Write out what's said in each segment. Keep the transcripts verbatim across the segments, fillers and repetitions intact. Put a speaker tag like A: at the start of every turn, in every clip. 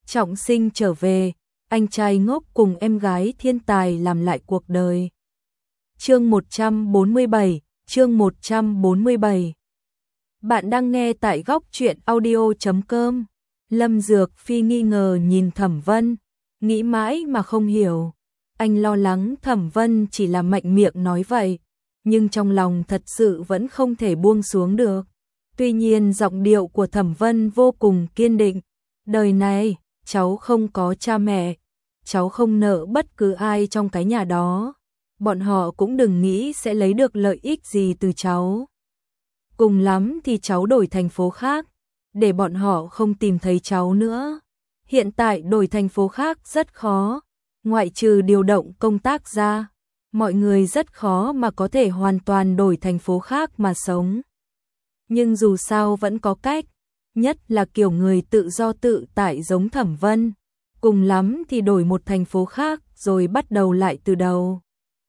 A: trọng sinh trở về, anh trai ngốc cùng em gái thiên tài làm lại cuộc đời. Chương một trăm bốn mươi bảy, chương một trăm bốn mươi bảy. Bạn đang nghe tại góc truyện audio chấm com. Lâm Dược Phi nghi ngờ nhìn Thẩm Vân, nghĩ mãi mà không hiểu. Anh lo lắng Thẩm Vân chỉ là mạnh miệng nói vậy, nhưng trong lòng thật sự vẫn không thể buông xuống được. Tuy nhiên giọng điệu của Thẩm Vân vô cùng kiên định. Đời này, cháu không có cha mẹ, cháu không nợ bất cứ ai trong cái nhà đó. Bọn họ cũng đừng nghĩ sẽ lấy được lợi ích gì từ cháu. Cùng lắm thì cháu đổi thành phố khác, để bọn họ không tìm thấy cháu nữa. Hiện tại đổi thành phố khác rất khó, ngoại trừ điều động công tác ra, mọi người rất khó mà có thể hoàn toàn đổi thành phố khác mà sống. Nhưng dù sao vẫn có cách, nhất là kiểu người tự do tự tại giống Thẩm Vân. Cùng lắm thì đổi một thành phố khác rồi bắt đầu lại từ đầu.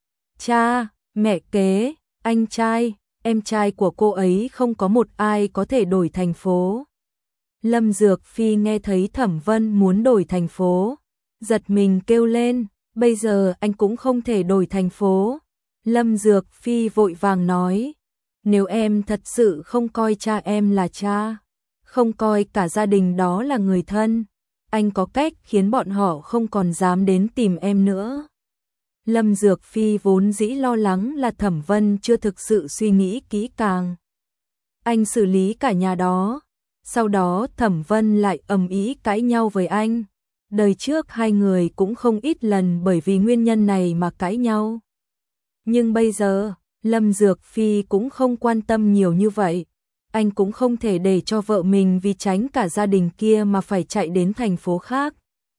A: Cha, mẹ kế, anh trai, em trai của cô ấy không có một ai có thể đổi thành phố. Lâm Dược Phi nghe thấy Thẩm Vân muốn đổi thành phố, giật mình kêu lên, bây giờ anh cũng không thể đổi thành phố. Lâm Dược Phi vội vàng nói, nếu em thật sự không coi cha em là cha, không coi cả gia đình đó là người thân, anh có cách khiến bọn họ không còn dám đến tìm em nữa. Lâm Dược Phi vốn dĩ lo lắng là Thẩm Vân chưa thực sự suy nghĩ kỹ càng. Anh xử lý cả nhà đó, sau đó Thẩm Vân lại ầm ĩ cãi nhau với anh. Đời trước hai người cũng không ít lần bởi vì nguyên nhân này mà cãi nhau. Nhưng bây giờ, Lâm Dược Phi cũng không quan tâm nhiều như vậy. Anh cũng không thể để cho vợ mình vì tránh cả gia đình kia mà phải chạy đến thành phố khác.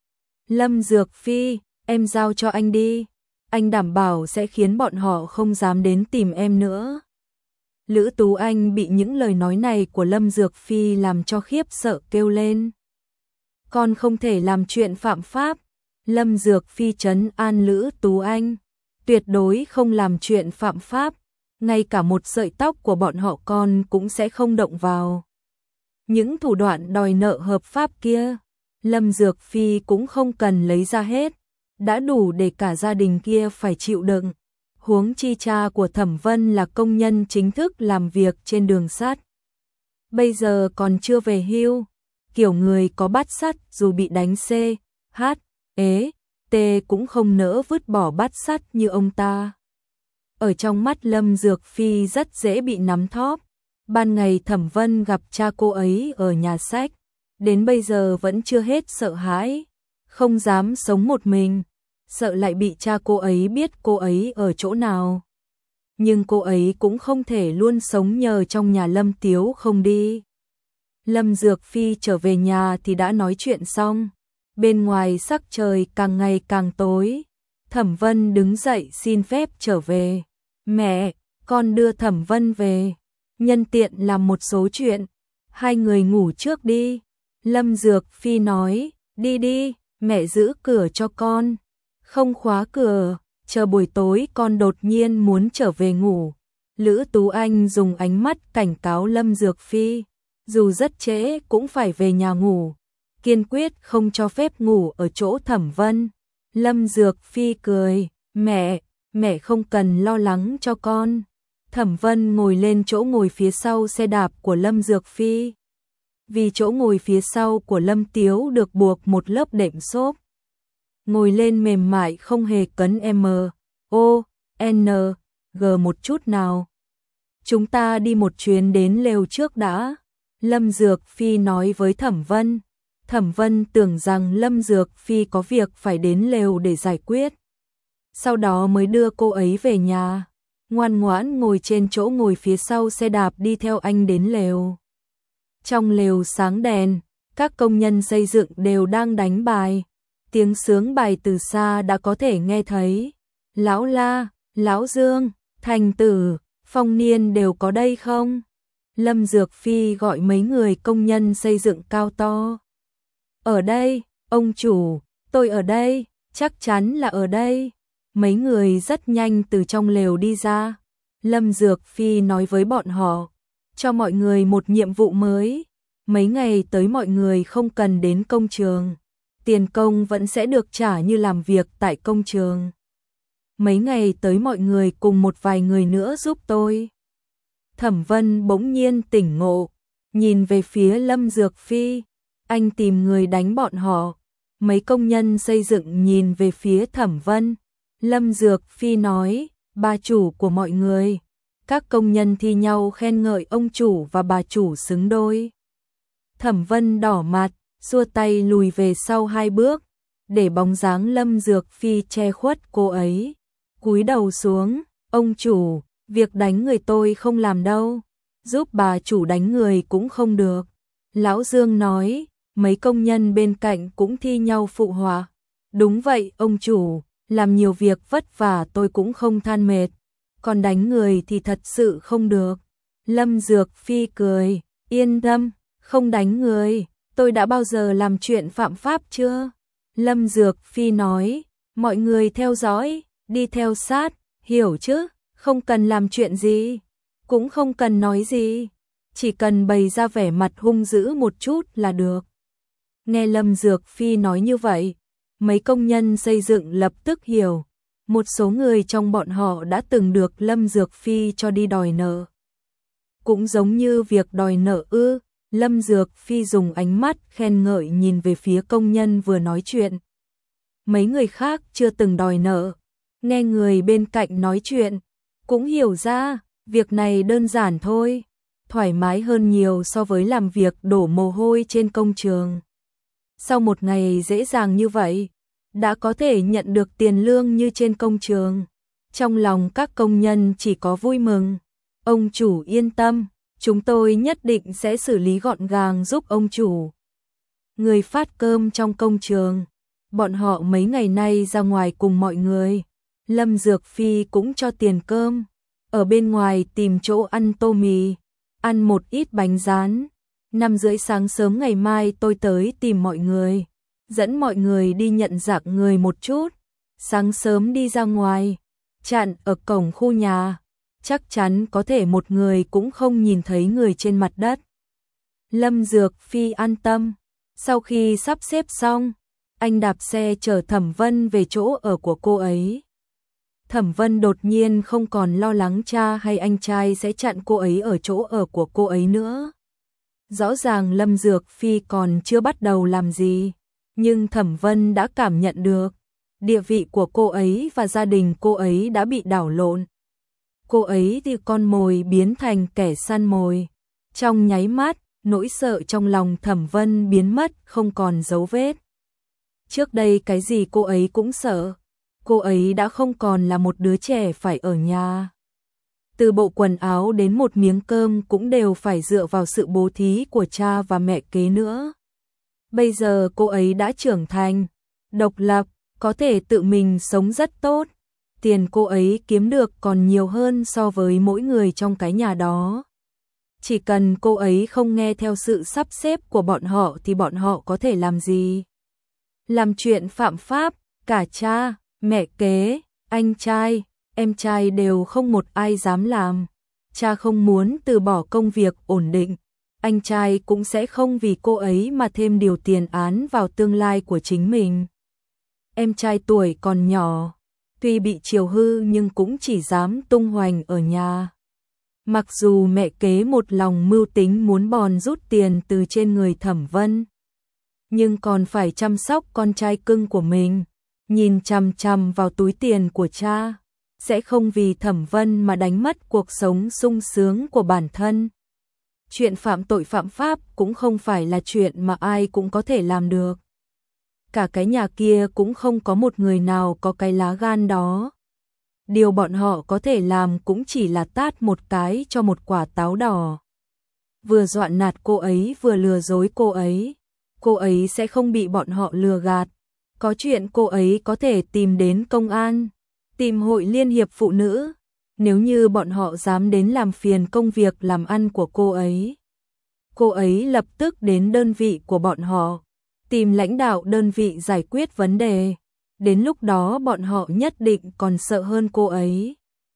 A: Lâm Dược Phi, em giao cho anh đi. Anh đảm bảo sẽ khiến bọn họ không dám đến tìm em nữa. Lữ Tú Anh bị những lời nói này của Lâm Dược Phi làm cho khiếp sợ kêu lên. Con không thể làm chuyện phạm pháp. Lâm Dược Phi trấn an Lữ Tú Anh. Tuyệt đối không làm chuyện phạm pháp. Ngay cả một sợi tóc của bọn họ con cũng sẽ không động vào. Những thủ đoạn đòi nợ hợp pháp kia, Lâm Dược Phi cũng không cần lấy ra hết. Đã đủ để cả gia đình kia phải chịu đựng. Huống chi cha của Thẩm Vân là công nhân chính thức làm việc trên đường sắt. Bây giờ còn chưa về hưu. Kiểu người có bát sắt dù bị đánh C, H, ế, T cũng không nỡ vứt bỏ bát sắt như ông ta. Ở trong mắt Lâm Dược Phi rất dễ bị nắm thóp. Ban ngày Thẩm Vân gặp cha cô ấy ở nhà sách, đến bây giờ vẫn chưa hết sợ hãi, không dám sống một mình, sợ lại bị cha cô ấy biết cô ấy ở chỗ nào. Nhưng cô ấy cũng không thể luôn sống nhờ trong nhà Lâm Tiếu không đi. Lâm Dược Phi trở về nhà thì đã nói chuyện xong. Bên ngoài sắc trời càng ngày càng tối. Thẩm Vân đứng dậy xin phép trở về. Mẹ, con đưa Thẩm Vân về. Nhân tiện làm một số chuyện. Hai người ngủ trước đi. Lâm Dược Phi nói, đi đi, mẹ giữ cửa cho con. Không khóa cửa, chờ buổi tối con đột nhiên muốn trở về ngủ. Lữ Tú Anh dùng ánh mắt cảnh cáo Lâm Dược Phi. Dù rất trễ cũng phải về nhà ngủ. Kiên quyết không cho phép ngủ ở chỗ Thẩm Vân. Lâm Dược Phi cười, mẹ, mẹ không cần lo lắng cho con. Thẩm Vân ngồi lên chỗ ngồi phía sau xe đạp của Lâm Dược Phi. Vì chỗ ngồi phía sau của Lâm Tiếu được buộc một lớp đệm xốp. Ngồi lên mềm mại không hề cấn M, O, N, G một chút nào. Chúng ta đi một chuyến đến lều trước đã. Lâm Dược Phi nói với Thẩm Vân. Thẩm Vân tưởng rằng Lâm Dược Phi có việc phải đến lều để giải quyết. Sau đó mới đưa cô ấy về nhà. Ngoan ngoãn ngồi trên chỗ ngồi phía sau xe đạp đi theo anh đến lều. Trong lều sáng đèn, các công nhân xây dựng đều đang đánh bài. Tiếng sướng bài từ xa đã có thể nghe thấy. Lão La, Lão Dương, Thành Tử, Phong Niên đều có đây không? Lâm Dược Phi gọi mấy người công nhân xây dựng cao to. Ở đây, ông chủ, tôi ở đây, chắc chắn là ở đây. Mấy người rất nhanh từ trong lều đi ra. Lâm Dược Phi nói với bọn họ, cho mọi người một nhiệm vụ mới. Mấy ngày tới mọi người không cần đến công trường, tiền công vẫn sẽ được trả như làm việc tại công trường. Mấy ngày tới mọi người cùng một vài người nữa giúp tôi. Thẩm Vân bỗng nhiên tỉnh ngộ, nhìn về phía Lâm Dược Phi, anh tìm người đánh bọn họ. Mấy công nhân xây dựng nhìn về phía Thẩm Vân. Lâm Dược Phi nói, bà chủ của mọi người. Các công nhân thi nhau khen ngợi ông chủ và bà chủ xứng đôi. Thẩm Vân đỏ mặt, xua tay lùi về sau hai bước, để bóng dáng Lâm Dược Phi che khuất cô ấy. Cúi đầu xuống, ông chủ, việc đánh người tôi không làm đâu, giúp bà chủ đánh người cũng không được. Lão Dương nói, mấy công nhân bên cạnh cũng thi nhau phụ họa. Đúng vậy ông chủ, làm nhiều việc vất vả tôi cũng không than mệt, còn đánh người thì thật sự không được. Lâm Dược Phi cười, yên tâm, không đánh người, tôi đã bao giờ làm chuyện phạm pháp chưa? Lâm Dược Phi nói, mọi người theo dõi, đi theo sát, hiểu chứ, không cần làm chuyện gì, cũng không cần nói gì, chỉ cần bày ra vẻ mặt hung dữ một chút là được. Nghe Lâm Dược Phi nói như vậy, mấy công nhân xây dựng lập tức hiểu, một số người trong bọn họ đã từng được Lâm Dược Phi cho đi đòi nợ. Cũng giống như việc đòi nợ ư, Lâm Dược Phi dùng ánh mắt khen ngợi nhìn về phía công nhân vừa nói chuyện. Mấy người khác chưa từng đòi nợ, nghe người bên cạnh nói chuyện, cũng hiểu ra, việc này đơn giản thôi, thoải mái hơn nhiều so với làm việc đổ mồ hôi trên công trường. Sau một ngày dễ dàng như vậy, đã có thể nhận được tiền lương như trên công trường. Trong lòng các công nhân chỉ có vui mừng. Ông chủ yên tâm, chúng tôi nhất định sẽ xử lý gọn gàng giúp ông chủ. Người phát cơm trong công trường, bọn họ mấy ngày nay ra ngoài cùng mọi người. Lâm Dược Phi cũng cho tiền cơm, ở bên ngoài tìm chỗ ăn tô mì, ăn một ít bánh rán. Năm rưỡi sáng sớm ngày mai tôi tới tìm mọi người, dẫn mọi người đi nhận dạng người một chút. Sáng sớm đi ra ngoài, chặn ở cổng khu nhà, chắc chắn có thể một người cũng không nhìn thấy người trên mặt đất. Lâm Dược Phi an tâm, sau khi sắp xếp xong, anh đạp xe chở Thẩm Vân về chỗ ở của cô ấy. Thẩm Vân đột nhiên không còn lo lắng cha hay anh trai sẽ chặn cô ấy ở chỗ ở của cô ấy nữa. Rõ ràng Lâm Dược Phi còn chưa bắt đầu làm gì, nhưng Thẩm Vân đã cảm nhận được, địa vị của cô ấy và gia đình cô ấy đã bị đảo lộn. Cô ấy từ con mồi biến thành kẻ săn mồi. Trong nháy mắt, nỗi sợ trong lòng Thẩm Vân biến mất không còn dấu vết. Trước đây cái gì cô ấy cũng sợ, cô ấy đã không còn là một đứa trẻ phải ở nhà. Từ bộ quần áo đến một miếng cơm cũng đều phải dựa vào sự bố thí của cha và mẹ kế nữa. Bây giờ cô ấy đã trưởng thành, độc lập, có thể tự mình sống rất tốt. Tiền cô ấy kiếm được còn nhiều hơn so với mỗi người trong cái nhà đó. Chỉ cần cô ấy không nghe theo sự sắp xếp của bọn họ thì bọn họ có thể làm gì? Làm chuyện phạm pháp, cả cha, mẹ kế, anh trai, em trai đều không một ai dám làm. Cha không muốn từ bỏ công việc ổn định, anh trai cũng sẽ không vì cô ấy mà thêm điều tiền án vào tương lai của chính mình. Em trai tuổi còn nhỏ, tuy bị chiều hư nhưng cũng chỉ dám tung hoành ở nhà. Mặc dù mẹ kế một lòng mưu tính muốn bòn rút tiền từ trên người Thẩm Vân, nhưng còn phải chăm sóc con trai cưng của mình, nhìn chằm chằm vào túi tiền của cha, sẽ không vì Thẩm Vân mà đánh mất cuộc sống sung sướng của bản thân. Chuyện phạm tội phạm pháp cũng không phải là chuyện mà ai cũng có thể làm được. Cả cái nhà kia cũng không có một người nào có cái lá gan đó. Điều bọn họ có thể làm cũng chỉ là tát một cái cho một quả táo đỏ. Vừa dọa nạt cô ấy vừa lừa dối cô ấy. Cô ấy sẽ không bị bọn họ lừa gạt. Có chuyện cô ấy có thể tìm đến công an, tìm hội liên hiệp phụ nữ. Nếu như bọn họ dám đến làm phiền công việc làm ăn của cô ấy, cô ấy lập tức đến đơn vị của bọn họ, tìm lãnh đạo đơn vị giải quyết vấn đề. Đến lúc đó bọn họ nhất định còn sợ hơn cô ấy.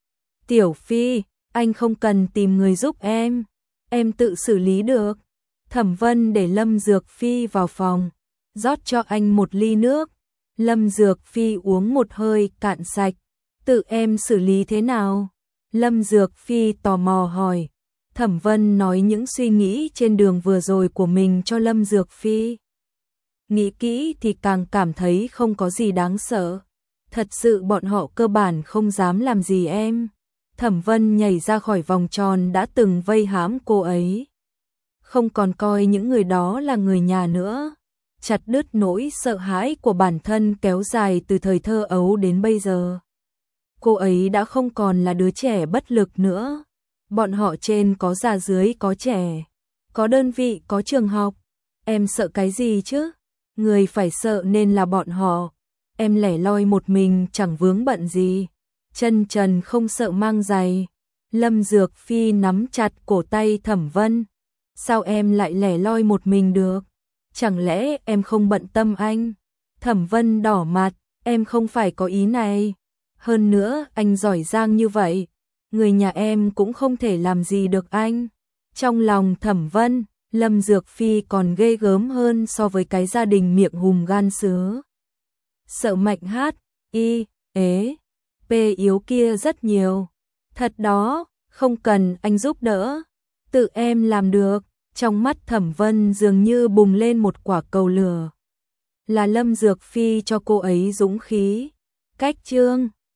A: Tiểu Phi, anh không cần tìm người giúp em, em tự xử lý được. Thẩm Vân để Lâm Dược Phi vào phòng, rót cho anh một ly nước. Lâm Dược Phi uống một hơi cạn sạch. Tự em xử lý thế nào? Lâm Dược Phi tò mò hỏi. Thẩm Vân nói những suy nghĩ trên đường vừa rồi của mình cho Lâm Dược Phi. Nghĩ kỹ thì càng cảm thấy không có gì đáng sợ. Thật sự bọn họ cơ bản không dám làm gì em. Thẩm Vân nhảy ra khỏi vòng tròn đã từng vây hãm cô ấy. Không còn coi những người đó là người nhà nữa. Chặt đứt nỗi sợ hãi của bản thân kéo dài từ thời thơ ấu đến bây giờ. Cô ấy đã không còn là đứa trẻ bất lực nữa. Bọn họ trên có già dưới có trẻ, có đơn vị có trường học. Em sợ cái gì chứ? Người phải sợ nên là bọn họ. Em lẻ loi một mình chẳng vướng bận gì. Chân trần không sợ mang giày. Lâm Dược Phi nắm chặt cổ tay Thẩm Vân. Sao em lại lẻ loi một mình được? Chẳng lẽ em không bận tâm anh? Thẩm Vân đỏ mặt, em không phải có ý này. Hơn nữa anh giỏi giang như vậy, người nhà em cũng không thể làm gì được anh. Trong lòng Thẩm Vân, Lâm Dược Phi còn ghê gớm hơn so với cái gia đình miệng hùm gan sứa. Sợ Mạnh hát, y, ế, p yếu kia rất nhiều. Thật đó, không cần anh giúp đỡ. Tự em làm được. Trong mắt Thẩm Vân dường như bùng lên một quả cầu lửa. Là Lâm Dược Phi cho cô ấy dũng khí. Cách chương